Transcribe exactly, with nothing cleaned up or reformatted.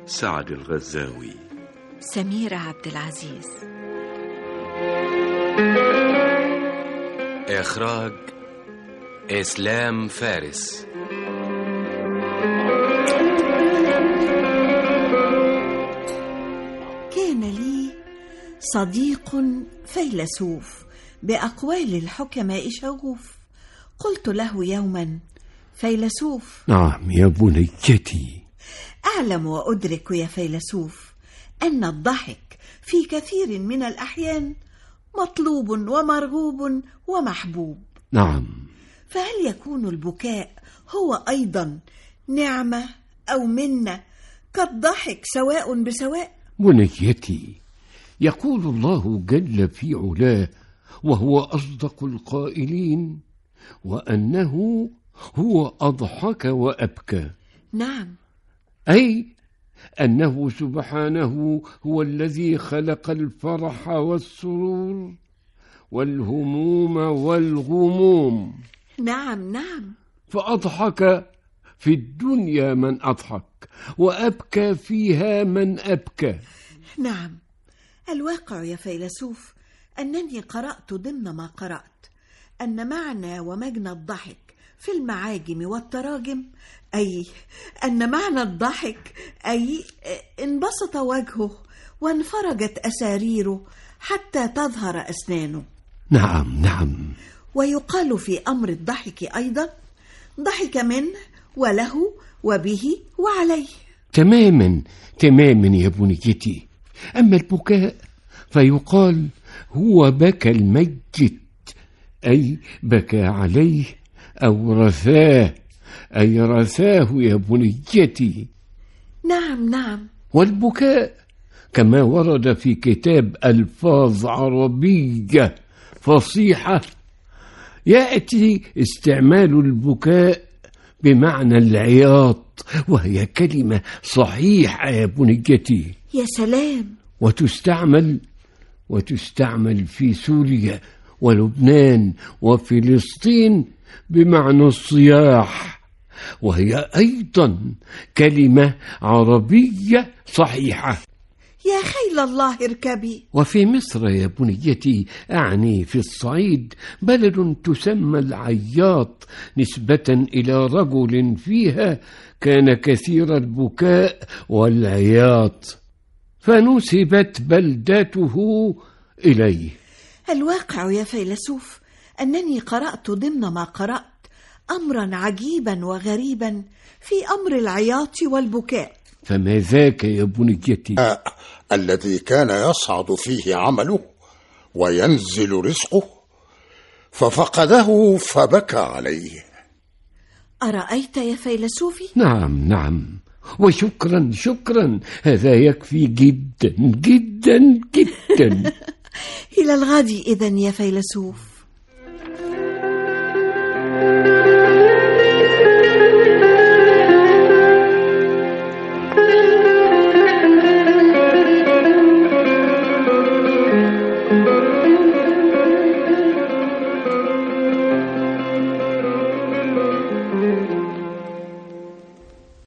سعد الغزاوي. سميرة عبد العزيز. إخراج إسلام فارس. كان لي صديق فيلسوف بأقوال الحكماء شغوف. قلت له يوما: فيلسوف. نعم يا بنيتي. أعلم وأدرك يا فيلسوف أن الضحك في كثير من الأحيان مطلوب ومرغوب ومحبوب. نعم. فهل يكون البكاء هو أيضا نعمة أو منة كالضحك سواء بسواء؟ بنيتي، يقول الله جل في علاه وهو أصدق القائلين: وأنه هو أضحك وأبكى. نعم. أي أنه سبحانه هو الذي خلق الفرح والسرور والهموم والغموم. نعم نعم. فأضحك في الدنيا من أضحك، وأبكى فيها من أبكى. نعم. الواقع يا فيلسوف أنني قرأت ضمن ما قرأت أن معنى ومجنى الضحك في المعاجم والتراجم، أي أن معنى الضحك أي انبسط وجهه وانفرجت أساريره حتى تظهر أسنانه. نعم نعم. ويقال في أمر الضحك أيضا: ضحك منه وله وبه وعليه. تماما تماما يا بنيتي. أما البكاء فيقال هو بكى الميت، أي بكى عليه أو رثاه، أي رثاه يا بنيتي. نعم نعم. والبكاء كما ورد في كتاب ألفاظ عربية فصيحة يأتي استعمال البكاء بمعنى العياط، وهي كلمة صحيحة يا بنيتي. يا سلام. وتستعمل وتستعمل في سوريا ولبنان وفلسطين بمعنى الصياح، وهي أيضا كلمة عربية صحيحة. يا خيل الله اركبي. وفي مصر يا بنيتي، أعني في الصعيد، بلد تسمى العياط نسبة إلى رجل فيها كان كثير البكاء والعياط، فنسبت بلدته إليه. الواقع يا فيلسوف أنني قرأت ضمن ما قرأت أمرا عجيبا وغريبا في أمر العياط والبكاء. فما ذاك يا بنيتي؟ آه الذي كان يصعد فيه عمله وينزل رزقه ففقده فبكى عليه. أرأيت يا فيلسوفي؟ نعم نعم. وشكرا شكرا، هذا يكفي جدا جدا جدا. إلى الغد إذن يا فيلسوف.